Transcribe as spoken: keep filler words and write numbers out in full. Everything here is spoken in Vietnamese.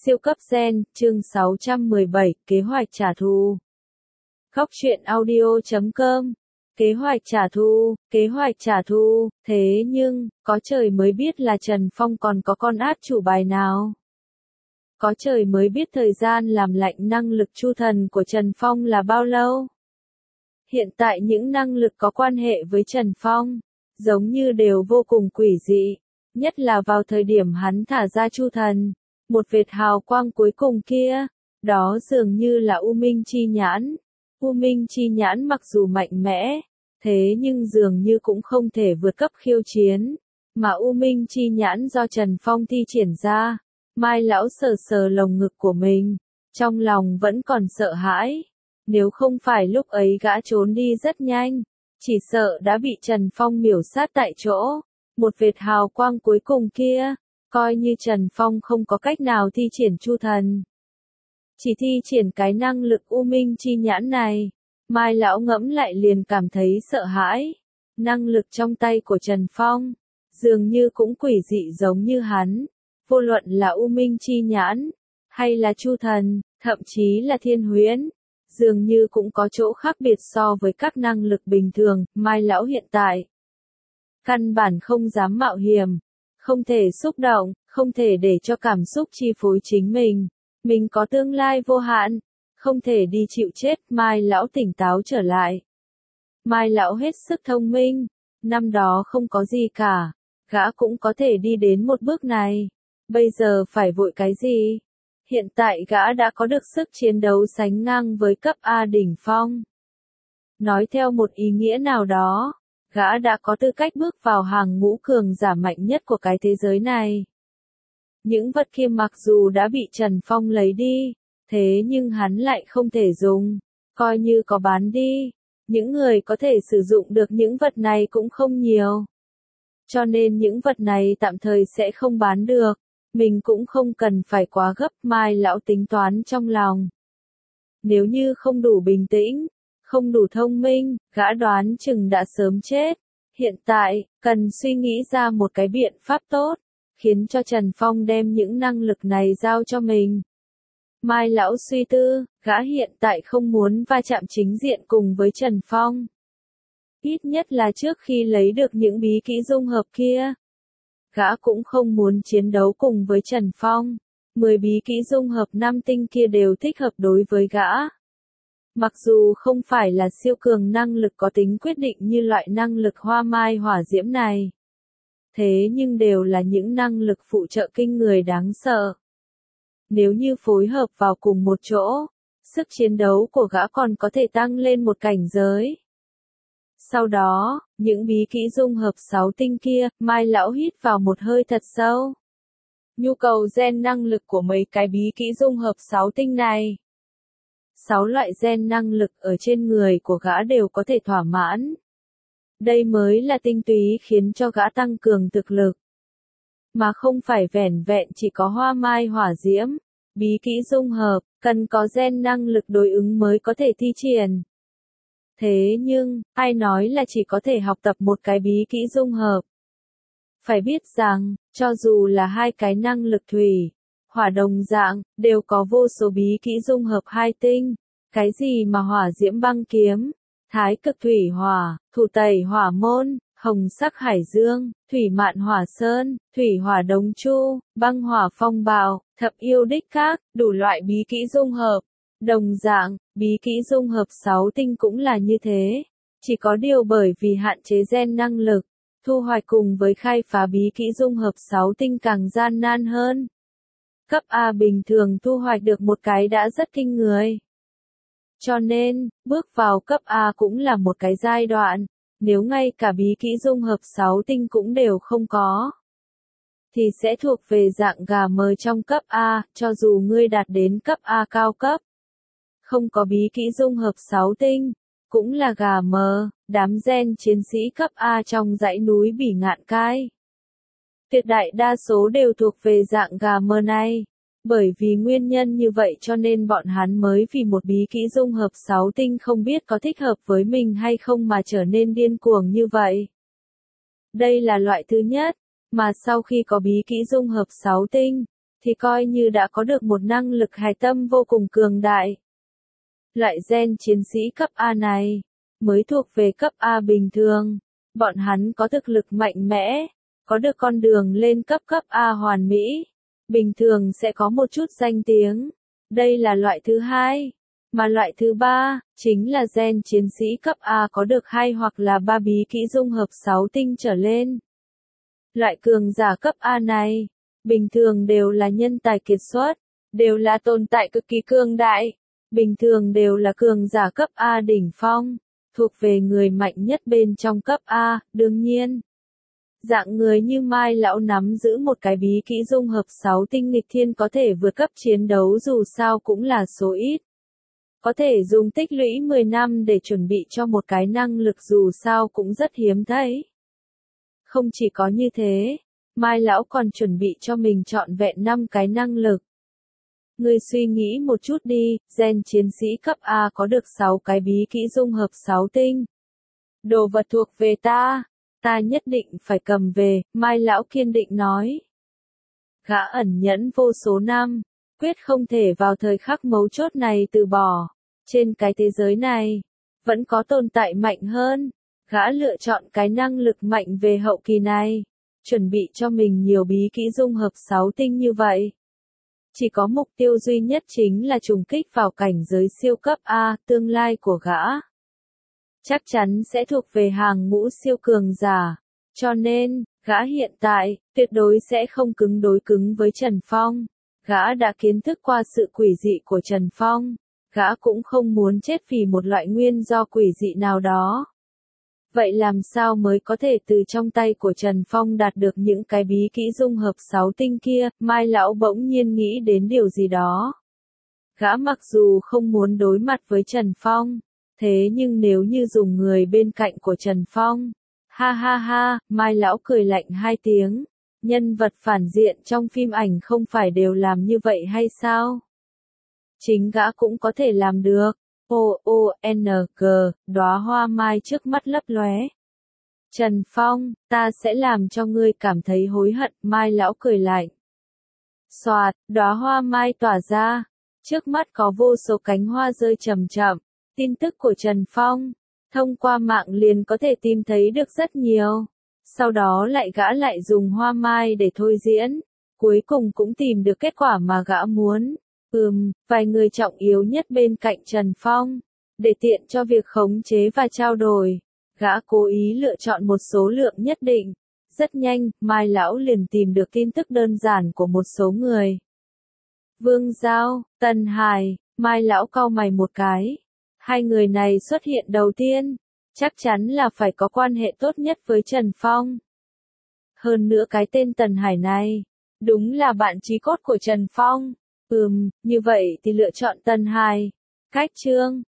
Siêu cấp gen, chương sáu trăm mười bảy, kế hoạch trả thù. Góc truyện audio chấm com. Kế hoạch trả thù, kế hoạch trả thù, thế nhưng, có trời mới biết là Trần Phong còn có con át chủ bài nào. Có trời mới biết thời gian làm lạnh năng lực chu thần của Trần Phong là bao lâu. Hiện tại những năng lực có quan hệ với Trần Phong, giống như đều vô cùng quỷ dị, nhất là vào thời điểm hắn thả ra chu thần. Một vệt hào quang cuối cùng kia, đó dường như là U Minh Chi Nhãn. U Minh Chi Nhãn mặc dù mạnh mẽ, thế nhưng dường như cũng không thể vượt cấp khiêu chiến, mà U Minh Chi Nhãn do Trần Phong thi triển ra. Mai lão sờ sờ lồng ngực của mình, trong lòng vẫn còn sợ hãi. Nếu không phải lúc ấy gã trốn đi rất nhanh, chỉ sợ đã bị Trần Phong miểu sát tại chỗ. Một vệt hào quang cuối cùng kia, coi như Trần Phong không có cách nào thi triển chu thần. Chỉ thi triển cái năng lực U Minh Chi Nhãn này, Mai lão ngẫm lại liền cảm thấy sợ hãi. Năng lực trong tay của Trần Phong, dường như cũng quỷ dị giống như hắn. Vô luận là U Minh Chi Nhãn, hay là chu thần, thậm chí là thiên huyễn, dường như cũng có chỗ khác biệt so với các năng lực bình thường. Mai lão hiện tại căn bản không dám mạo hiểm, không thể xúc động, không thể để cho cảm xúc chi phối chính mình. Mình có tương lai vô hạn, không thể đi chịu chết. Mai lão tỉnh táo trở lại. Mai lão hết sức thông minh, năm đó không có gì cả, gã cũng có thể đi đến một bước này. Bây giờ phải vội cái gì? Hiện tại gã đã có được sức chiến đấu sánh ngang với cấp A đỉnh phong. Nói theo một ý nghĩa nào đó, gã đã có tư cách bước vào hàng ngũ cường giả mạnh nhất của cái thế giới này. Những vật kia mặc dù đã bị Trần Phong lấy đi, thế nhưng hắn lại không thể dùng, coi như có bán đi. Những người có thể sử dụng được những vật này cũng không nhiều. Cho nên những vật này tạm thời sẽ không bán được, mình cũng không cần phải quá gấp. Mai lão tính toán trong lòng. Nếu như không đủ bình tĩnh, không đủ thông minh, gã đoán chừng đã sớm chết. Hiện tại, cần suy nghĩ ra một cái biện pháp tốt, khiến cho Trần Phong đem những năng lực này giao cho mình. Mai lão suy tư, gã hiện tại không muốn va chạm chính diện cùng với Trần Phong. Ít nhất là trước khi lấy được những bí kỹ dung hợp kia. Gã cũng không muốn chiến đấu cùng với Trần Phong. Mười bí kỹ dung hợp năm tinh kia đều thích hợp đối với gã. Mặc dù không phải là siêu cường năng lực có tính quyết định như loại năng lực hoa mai hỏa diễm này. Thế nhưng đều là những năng lực phụ trợ kinh người đáng sợ. Nếu như phối hợp vào cùng một chỗ, sức chiến đấu của gã còn có thể tăng lên một cảnh giới. Sau đó, những bí kỹ dung hợp sáu tinh kia, Mai lão hít vào một hơi thật sâu. Nhu cầu gen năng lực của mấy cái bí kỹ dung hợp sáu tinh này. Sáu loại gen năng lực ở trên người của gã đều có thể thỏa mãn. Đây mới là tinh túy khiến cho gã tăng cường thực lực. Mà không phải vẻn vẹn chỉ có hoa mai hỏa diễm, bí kỹ dung hợp, cần có gen năng lực đối ứng mới có thể thi triển. Thế nhưng, ai nói là chỉ có thể học tập một cái bí kỹ dung hợp? Phải biết rằng, cho dù là hai cái năng lực thủy, hỏa đồng dạng, đều có vô số bí kỹ dung hợp hai tinh. Cái gì mà hỏa diễm băng kiếm, thái cực thủy hỏa, thủ tẩy hỏa môn, hồng sắc hải dương, thủy mạn hỏa sơn, thủy hỏa đống chu, băng hỏa phong bạo, thập yêu đích các, đủ loại bí kỹ dung hợp. Đồng dạng, bí kỹ dung hợp sáu tinh cũng là như thế. Chỉ có điều bởi vì hạn chế gen năng lực, thu hoạch cùng với khai phá bí kỹ dung hợp sáu tinh càng gian nan hơn. Cấp A bình thường thu hoạch được một cái đã rất kinh người. Cho nên, bước vào cấp A cũng là một cái giai đoạn. Nếu ngay cả bí kỹ dung hợp sáu tinh cũng đều không có, thì sẽ thuộc về dạng gà mờ trong cấp A. Cho dù ngươi đạt đến cấp A cao cấp, không có bí kỹ dung hợp sáu tinh, cũng là gà mờ. Đám gen chiến sĩ cấp A trong dãy núi Bỉ Ngạn Cai, tuyệt đại đa số đều thuộc về dạng gà mờ này. Bởi vì nguyên nhân như vậy cho nên bọn hắn mới vì một bí kỹ dung hợp sáu tinh không biết có thích hợp với mình hay không mà trở nên điên cuồng như vậy. Đây là loại thứ nhất, mà sau khi có bí kỹ dung hợp sáu tinh, thì coi như đã có được một năng lực hài tâm vô cùng cường đại. Loại gen chiến sĩ cấp A này, mới thuộc về cấp A bình thường. Bọn hắn có thực lực mạnh mẽ, có được con đường lên cấp cấp A hoàn mỹ. Bình thường sẽ có một chút danh tiếng. Đây là loại thứ hai. Mà loại thứ ba, chính là gen chiến sĩ cấp A có được hai hoặc là ba bí kỹ dung hợp sáu tinh trở lên. Loại cường giả cấp A này, bình thường đều là nhân tài kiệt xuất, đều là tồn tại cực kỳ cường đại, bình thường đều là cường giả cấp A đỉnh phong, thuộc về người mạnh nhất bên trong cấp A, đương nhiên. Dạng người như Mai Lão nắm giữ một cái bí kỹ dung hợp sáu tinh nghịch thiên có thể vượt cấp chiến đấu dù sao cũng là số ít. Có thể dùng tích lũy mười năm để chuẩn bị cho một cái năng lực dù sao cũng rất hiếm thấy. Không chỉ có như thế, Mai Lão còn chuẩn bị cho mình trọn vẹn năm cái năng lực. Ngươi suy nghĩ một chút đi, gen chiến sĩ cấp A có được sáu cái bí kỹ dung hợp sáu tinh. Đồ vật thuộc về ta, ta nhất định phải cầm về, Mai Lão kiên định nói. Gã ẩn nhẫn vô số năm, quyết không thể vào thời khắc mấu chốt này từ bỏ. Trên cái thế giới này, vẫn có tồn tại mạnh hơn. Gã lựa chọn cái năng lực mạnh về hậu kỳ này, chuẩn bị cho mình nhiều bí kỹ dung hợp sáu tinh như vậy. Chỉ có mục tiêu duy nhất chính là trùng kích vào cảnh giới siêu cấp A, tương lai của gã. Chắc chắn sẽ thuộc về hàng ngũ siêu cường giả. Cho nên, gã hiện tại, tuyệt đối sẽ không cứng đối cứng với Trần Phong. Gã đã kiến thức qua sự quỷ dị của Trần Phong. Gã cũng không muốn chết vì một loại nguyên do quỷ dị nào đó. Vậy làm sao mới có thể từ trong tay của Trần Phong đạt được những cái bí kỹ dung hợp sáu tinh kia, Mai Lão bỗng nhiên nghĩ đến điều gì đó. Gã mặc dù không muốn đối mặt với Trần Phong, thế nhưng nếu như dùng người bên cạnh của Trần Phong, ha ha ha, Mai Lão cười lạnh hai tiếng, nhân vật phản diện trong phim ảnh không phải đều làm như vậy hay sao? Chính gã cũng có thể làm được. O O N G, đóa hoa mai trước mắt lấp lóe. Trần Phong, ta sẽ làm cho ngươi cảm thấy hối hận, Mai Lão cười lạnh. Xoạt, đóa hoa mai tỏa ra, trước mắt có vô số cánh hoa rơi chậm chậm. Tin tức của Trần Phong, thông qua mạng liền có thể tìm thấy được rất nhiều. Sau đó lại gã lại dùng hoa mai để thôi diễn, cuối cùng cũng tìm được kết quả mà gã muốn. Ừm, vài người trọng yếu nhất bên cạnh Trần Phong, để tiện cho việc khống chế và trao đổi, gã cố ý lựa chọn một số lượng nhất định. Rất nhanh, Mai Lão liền tìm được tin tức đơn giản của một số người. Vương Giao, Tân Hải, Mai Lão cau mày một cái. Hai người này xuất hiện đầu tiên, chắc chắn là phải có quan hệ tốt nhất với Trần Phong. Hơn nữa cái tên Tân Hải này, đúng là bạn chí cốt của Trần Phong. Ừm, như vậy thì lựa chọn Tân Hải. Cách chương